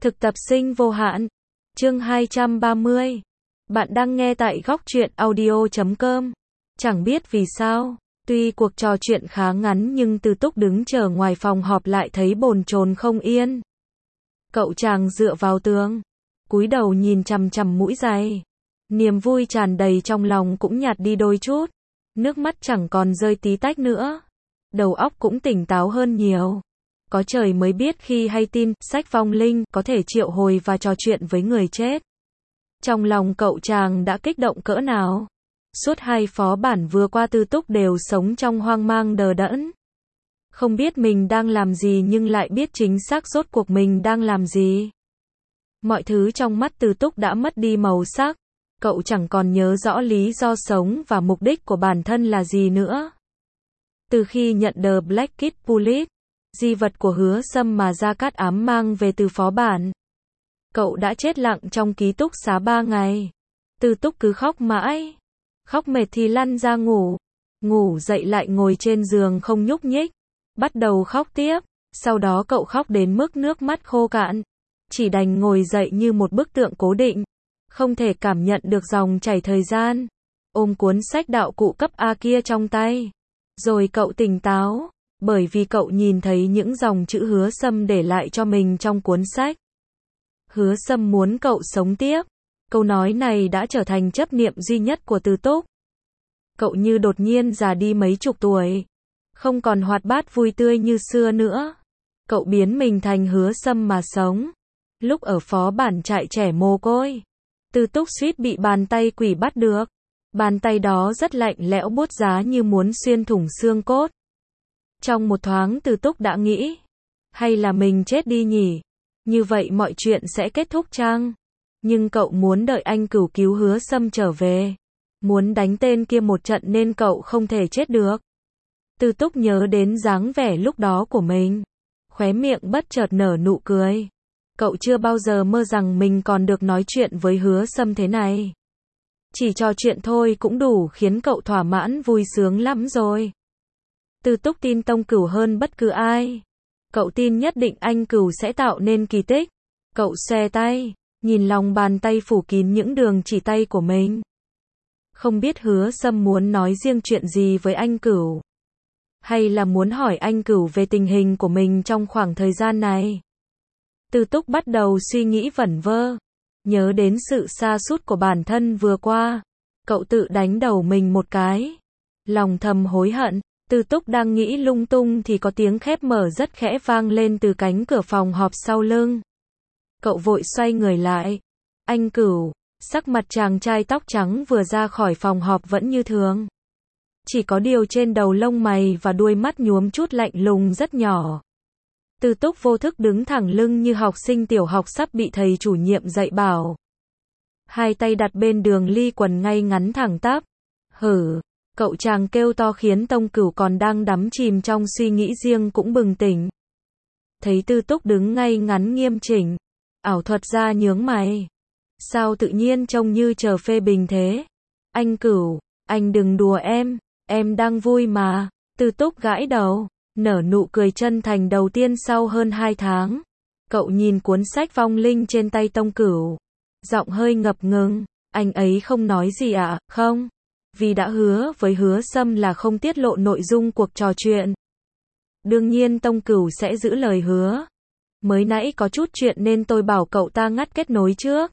Thực tập sinh vô hạn. Chương 230. Bạn đang nghe tại góc truyện audio.com. Chẳng biết vì sao, tuy cuộc trò chuyện khá ngắn nhưng Từ Túc đứng chờ ngoài phòng họp lại thấy bồn chồn không yên. Cậu chàng dựa vào tường, cúi đầu nhìn chằm chằm mũi giày. Niềm vui tràn đầy trong lòng cũng nhạt đi đôi chút. Nước mắt chẳng còn rơi tí tách nữa. Đầu óc cũng tỉnh táo hơn nhiều. Có trời mới biết khi hay tin, sách vong linh, có thể triệu hồi và trò chuyện với người chết. Trong lòng cậu chàng đã kích động cỡ nào. Suốt 2 phó bản vừa qua Từ Túc đều sống trong hoang mang đờ đẫn. Không biết mình đang làm gì nhưng lại biết chính xác rốt cuộc mình đang làm gì. Mọi thứ trong mắt Từ Túc đã mất đi màu sắc. Cậu chẳng còn nhớ rõ lý do sống và mục đích của bản thân là gì nữa. Từ khi nhận The Black Kid Bullet, di vật của Hứa Sâm mà Gia Cát Ám mang về từ phó bản, cậu đã chết lặng trong ký túc xá 3 ngày. Từ Túc cứ khóc mãi. Khóc mệt thì lăn ra ngủ. Ngủ dậy lại ngồi trên giường không nhúc nhích. Bắt đầu khóc tiếp. Sau đó cậu khóc đến mức nước mắt khô cạn. Chỉ đành ngồi dậy như một bức tượng cố định. Không thể cảm nhận được dòng chảy thời gian. Ôm cuốn sách đạo cụ cấp A kia trong tay. Rồi cậu tỉnh táo. Bởi vì cậu nhìn thấy những dòng chữ Hứa Sâm để lại cho mình trong cuốn sách. Hứa Sâm muốn cậu sống tiếp. Câu nói này đã trở thành chấp niệm duy nhất của Từ Túc. Cậu như đột nhiên già đi mấy chục tuổi. Không còn hoạt bát vui tươi như xưa nữa. Cậu biến mình thành Hứa Sâm mà sống. Lúc ở phó bản trại trẻ mồ côi, Từ Túc suýt bị bàn tay quỷ bắt được. Bàn tay đó rất lạnh lẽo buốt giá như muốn xuyên thủng xương cốt. Trong một thoáng Từ Túc đã nghĩ, hay là mình chết đi nhỉ? Như vậy mọi chuyện sẽ kết thúc chăng? Nhưng cậu muốn đợi anh Cửu cứu Hứa Sâm trở về. Muốn đánh tên kia một trận nên cậu không thể chết được. Từ Túc nhớ đến dáng vẻ lúc đó của mình. Khóe miệng bất chợt nở nụ cười. Cậu chưa bao giờ mơ rằng mình còn được nói chuyện với Hứa Sâm thế này. Chỉ trò chuyện thôi cũng đủ khiến cậu thỏa mãn vui sướng lắm rồi. Từ Túc tin Tông Cửu hơn bất cứ ai. Cậu tin nhất định anh Cửu sẽ tạo nên kỳ tích. Cậu xòe tay, nhìn lòng bàn tay phủ kín những đường chỉ tay của mình. Không biết Hứa Sâm muốn nói riêng chuyện gì với anh Cửu. Hay là muốn hỏi anh Cửu về tình hình của mình trong khoảng thời gian này. Từ Túc bắt đầu suy nghĩ vẩn vơ. Nhớ đến sự sa sút của bản thân vừa qua. Cậu tự đánh đầu mình một cái. Lòng thầm hối hận. Từ Túc đang nghĩ lung tung thì có tiếng khép mở rất khẽ vang lên từ cánh cửa phòng họp sau lưng. Cậu vội xoay người lại. Anh Cửu, sắc mặt chàng trai tóc trắng vừa ra khỏi phòng họp vẫn như thường. Chỉ có điều trên đầu lông mày và đuôi mắt nhuốm chút lạnh lùng rất nhỏ. Từ Túc vô thức đứng thẳng lưng như học sinh tiểu học sắp bị thầy chủ nhiệm dạy bảo. Hai tay đặt bên đường ly quần ngay ngắn thẳng tắp. Hử! Cậu chàng kêu to khiến Tông Cửu còn đang đắm chìm trong suy nghĩ riêng cũng bừng tỉnh. Thấy Từ Túc đứng ngay ngắn nghiêm chỉnh. Ảo thuật ra nhướng mày. Sao tự nhiên trông như chờ phê bình thế? Anh Cửu, anh đừng đùa em đang vui mà. Từ Túc gãi đầu, nở nụ cười chân thành đầu tiên sau hơn 2 tháng. Cậu nhìn cuốn sách vong linh trên tay Tông Cửu. Giọng hơi ngập ngừng, anh ấy không nói gì ạ, không? Vì đã hứa với Hứa Sâm là không tiết lộ nội dung cuộc trò chuyện. Đương nhiên Tông Cửu sẽ giữ lời hứa. Mới nãy có chút chuyện nên tôi bảo cậu ta ngắt kết nối trước.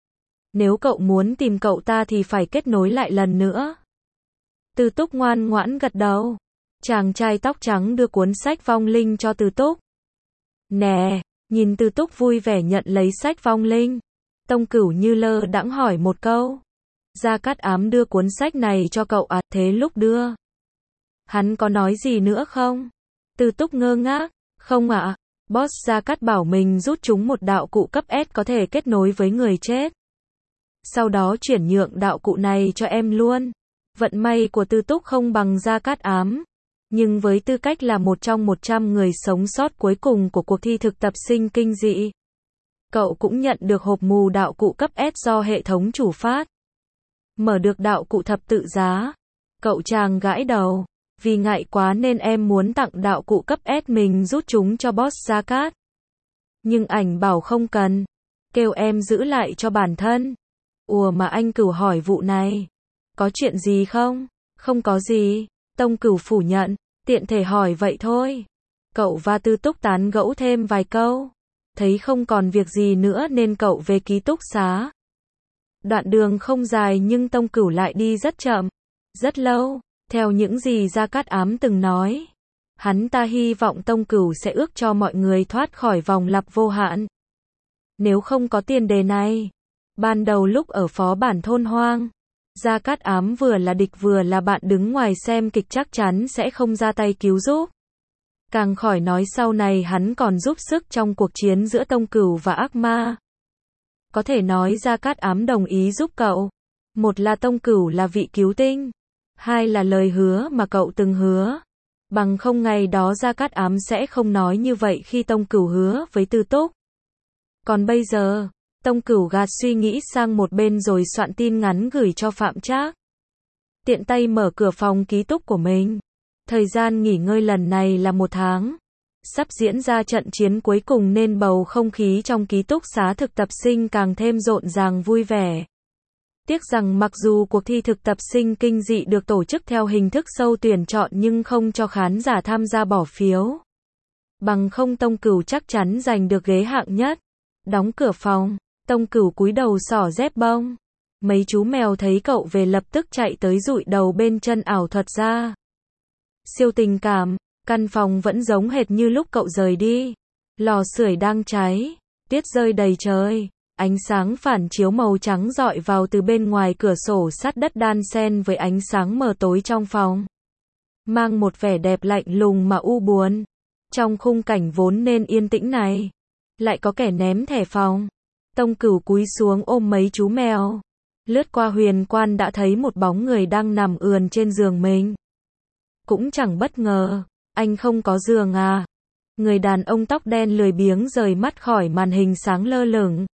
Nếu cậu muốn tìm cậu ta thì phải kết nối lại lần nữa. Từ Túc ngoan ngoãn gật đầu. Chàng trai tóc trắng đưa cuốn sách vong linh cho Từ Túc. Nè, nhìn Từ Túc vui vẻ nhận lấy sách vong linh. Tông Cửu như lơ đãng hỏi một câu. Gia Cát Ám đưa cuốn sách này cho cậu à, thế lúc đưa. Hắn có nói gì nữa không? Từ Túc ngơ ngác, không ạ, boss Gia Cát bảo mình rút chúng một đạo cụ cấp S có thể kết nối với người chết. Sau đó chuyển nhượng đạo cụ này cho em luôn. Vận may của Từ Túc không bằng Gia Cát Ám. Nhưng với tư cách là một trong 100 người sống sót cuối cùng của cuộc thi thực tập sinh kinh dị, cậu cũng nhận được hộp mù đạo cụ cấp S do hệ thống chủ phát. Mở được đạo cụ thập tự giá. Cậu chàng gãi đầu. Vì ngại quá nên em muốn tặng đạo cụ cấp S mình rút chúng cho boss Gia Cát. Nhưng ảnh bảo không cần. Kêu em giữ lại cho bản thân. Ủa mà anh Cửu hỏi vụ này. Có chuyện gì không? Không có gì. Tông Cửu phủ nhận. Tiện thể hỏi vậy thôi. Cậu và Tư Túc tán gẫu thêm vài câu. Thấy không còn việc gì nữa nên cậu về ký túc xá. Đoạn đường không dài nhưng Tông Cửu lại đi rất chậm. Rất lâu. Theo những gì Gia Cát Ám từng nói. Hắn ta hy vọng Tông Cửu sẽ ước cho mọi người thoát khỏi vòng lặp vô hạn. Nếu không có tiền đề này. Ban đầu lúc ở phó bản thôn hoang. Gia Cát Ám vừa là địch vừa là bạn đứng ngoài xem kịch chắc chắn sẽ không ra tay cứu giúp. Càng khỏi nói sau này hắn còn giúp sức trong cuộc chiến giữa Tông Cửu và ác ma. Có thể nói Gia Cát Ám đồng ý giúp cậu. Một là Tông Cửu là vị cứu tinh. Hai là lời hứa mà cậu từng hứa. Bằng không ngày đó Gia Cát Ám sẽ không nói như vậy khi Tông Cửu hứa với Tư Túc. Còn bây giờ, Tông Cửu gạt suy nghĩ sang một bên rồi soạn tin ngắn gửi cho Phạm Trác. Tiện tay mở cửa phòng ký túc của mình. Thời gian nghỉ ngơi lần này là 1 tháng. Sắp diễn ra trận chiến cuối cùng nên bầu không khí trong ký túc xá thực tập sinh càng thêm rộn ràng vui vẻ. Tiếc rằng mặc dù cuộc thi thực tập sinh kinh dị được tổ chức theo hình thức sâu tuyển chọn nhưng không cho khán giả tham gia bỏ phiếu. Bằng không Tông Cửu chắc chắn giành được ghế hạng nhất. Đóng cửa phòng, Tông Cửu cúi đầu xỏ dép bông. Mấy chú mèo thấy cậu về lập tức chạy tới dụi đầu bên chân ảo thuật ra. Siêu tình cảm, căn phòng vẫn giống hệt như lúc cậu rời đi. Lò sưởi đang cháy, tuyết rơi đầy trời, ánh sáng phản chiếu màu trắng rọi vào từ bên ngoài cửa sổ sắt đất đan xen với ánh sáng mờ tối trong phòng. Mang một vẻ đẹp lạnh lùng mà u buồn. Trong khung cảnh vốn nên yên tĩnh này, lại có kẻ ném thẻ phòng. Tông Cửu cúi xuống ôm mấy chú mèo. Lướt qua huyền quan đã thấy một bóng người đang nằm ườn trên giường mình. Cũng chẳng bất ngờ, anh không có giường à? Người đàn ông tóc đen lười biếng rời mắt khỏi màn hình sáng lơ lửng.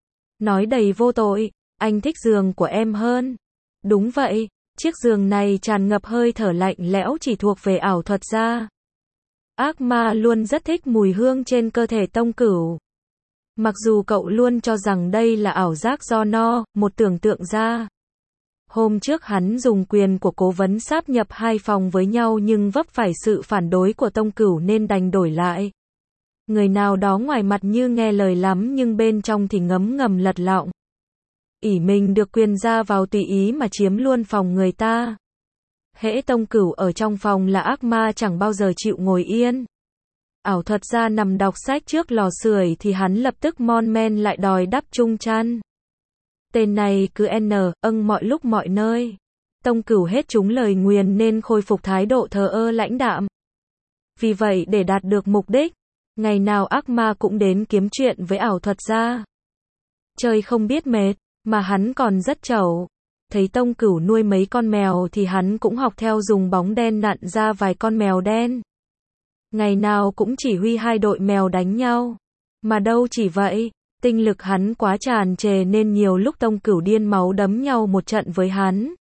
Nói đầy vô tội, anh thích giường của em hơn. Đúng vậy, chiếc giường này tràn ngập hơi thở lạnh lẽo chỉ thuộc về ảo thuật gia. Ác ma luôn rất thích mùi hương trên cơ thể Tông Cửu. Mặc dù cậu luôn cho rằng đây là ảo giác do một tưởng tượng ra. Hôm trước hắn dùng quyền của cố vấn sáp nhập 2 phòng với nhau nhưng vấp phải sự phản đối của Tông Cửu nên đành đổi lại. Người nào đó ngoài mặt như nghe lời lắm nhưng bên trong thì ngấm ngầm lật lọng. Ỷ mình được quyền ra vào tùy ý mà chiếm luôn phòng người ta. Hễ Tông Cửu ở trong phòng là ác ma chẳng bao giờ chịu ngồi yên. Ảo thuật gia nằm đọc sách trước lò sưởi thì hắn lập tức mon men lại đòi đắp chung chăn. Tên này cứ mọi lúc mọi nơi. Tông Cửu hết trúng lời nguyền nên khôi phục thái độ thờ ơ lãnh đạm. Vì vậy để đạt được mục đích, ngày nào ác ma cũng đến kiếm chuyện với ảo thuật gia. Chơi không biết mệt, mà hắn còn rất trẩu. Thấy Tông Cửu nuôi mấy con mèo thì hắn cũng học theo dùng bóng đen nặn ra vài con mèo đen. Ngày nào cũng chỉ huy 2 đội mèo đánh nhau. Mà đâu chỉ vậy, tinh lực hắn quá tràn trề nên nhiều lúc Tông Cửu điên máu đấm nhau một trận với hắn.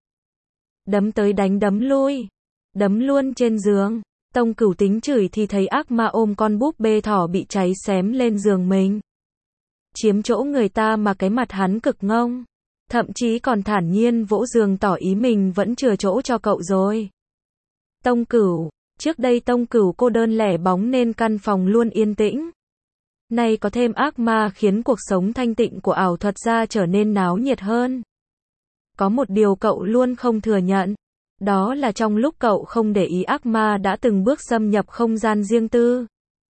Đấm tới đánh đấm lui. Đấm luôn trên giường. Tông Cửu tính chửi thì thấy ác ma ôm con búp bê thỏ bị cháy xém lên giường mình. Chiếm chỗ người ta mà cái mặt hắn cực ngông. Thậm chí còn thản nhiên vỗ giường tỏ ý mình vẫn chừa chỗ cho cậu rồi. Tông Cửu, trước đây Tông Cửu cô đơn lẻ bóng nên căn phòng luôn yên tĩnh. Nay có thêm ác ma khiến cuộc sống thanh tịnh của ảo thuật gia trở nên náo nhiệt hơn. Có một điều cậu luôn không thừa nhận. Đó là trong lúc cậu không để ý ác ma đã từng bước xâm nhập không gian riêng tư.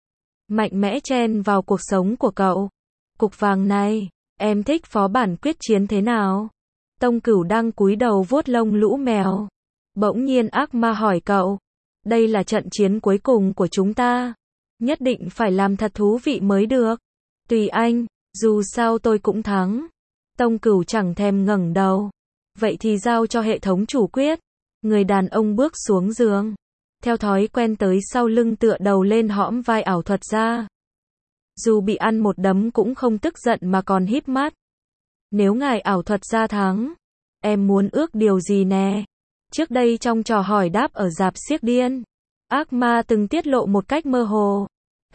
Mạnh mẽ chen vào cuộc sống của cậu. Cục vàng này, em thích phó bản quyết chiến thế nào? Tông Cửu đang cúi đầu vuốt lông lũ mèo. Bỗng nhiên ác ma hỏi cậu. Đây là trận chiến cuối cùng của chúng ta. Nhất định phải làm thật thú vị mới được. Tùy anh, dù sao tôi cũng thắng. Tông Cửu chẳng thèm ngẩng đầu. Vậy thì giao cho hệ thống chủ quyết. Người đàn ông bước xuống giường. Theo thói quen tới sau lưng tựa đầu lên hõm vai ảo thuật gia. Dù bị ăn một đấm cũng không tức giận mà còn híp mắt. Nếu ngài ảo thuật gia thắng, em muốn ước điều gì nè? Trước đây trong trò hỏi đáp ở rạp xiếc điên, ác ma từng tiết lộ một cách mơ hồ.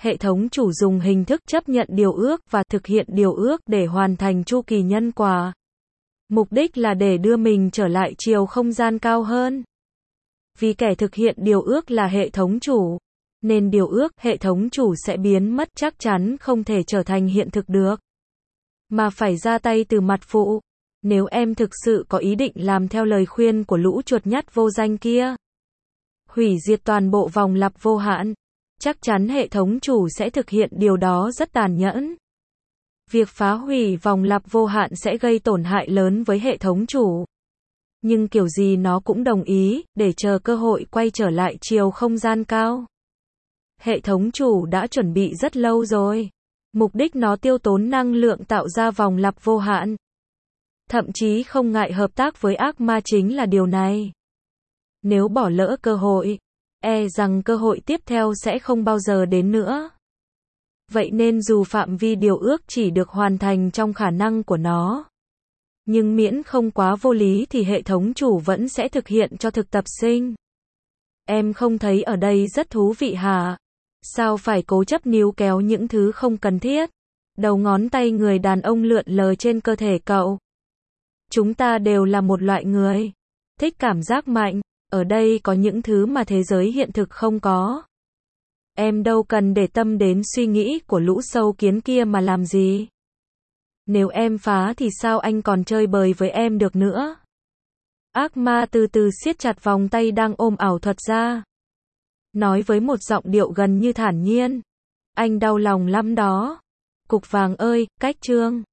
Hệ thống chủ dùng hình thức chấp nhận điều ước và thực hiện điều ước để hoàn thành chu kỳ nhân quả. Mục đích là để đưa mình trở lại chiều không gian cao hơn. Vì kẻ thực hiện điều ước là hệ thống chủ, nên điều ước hệ thống chủ sẽ biến mất, chắc chắn không thể trở thành hiện thực được, mà phải ra tay từ mặt phụ. Nếu em thực sự có ý định làm theo lời khuyên của lũ chuột nhắt vô danh kia, hủy diệt toàn bộ vòng lặp vô hạn, chắc chắn hệ thống chủ sẽ thực hiện điều đó rất tàn nhẫn. Việc phá hủy vòng lặp vô hạn sẽ gây tổn hại lớn với hệ thống chủ. Nhưng kiểu gì nó cũng đồng ý, để chờ cơ hội quay trở lại chiều không gian cao. Hệ thống chủ đã chuẩn bị rất lâu rồi. Mục đích nó tiêu tốn năng lượng tạo ra vòng lặp vô hạn. Thậm chí không ngại hợp tác với ác ma chính là điều này. Nếu bỏ lỡ cơ hội, e rằng cơ hội tiếp theo sẽ không bao giờ đến nữa. Vậy nên dù phạm vi điều ước chỉ được hoàn thành trong khả năng của nó, nhưng miễn không quá vô lý thì hệ thống chủ vẫn sẽ thực hiện cho thực tập sinh. Em không thấy ở đây rất thú vị hả? Sao phải cố chấp níu kéo những thứ không cần thiết? Đầu ngón tay người đàn ông lượn lờ trên cơ thể cậu. Chúng ta đều là một loại người thích cảm giác mạnh. Ở đây có những thứ mà thế giới hiện thực không có. Em đâu cần để tâm đến suy nghĩ của lũ sâu kiến kia mà làm gì. Nếu em phá thì sao anh còn chơi bời với em được nữa? Ác ma từ từ siết chặt vòng tay đang ôm ảo thuật ra. Nói với một giọng điệu gần như thản nhiên. Anh đau lòng lắm đó. Cục vàng ơi, cách chương.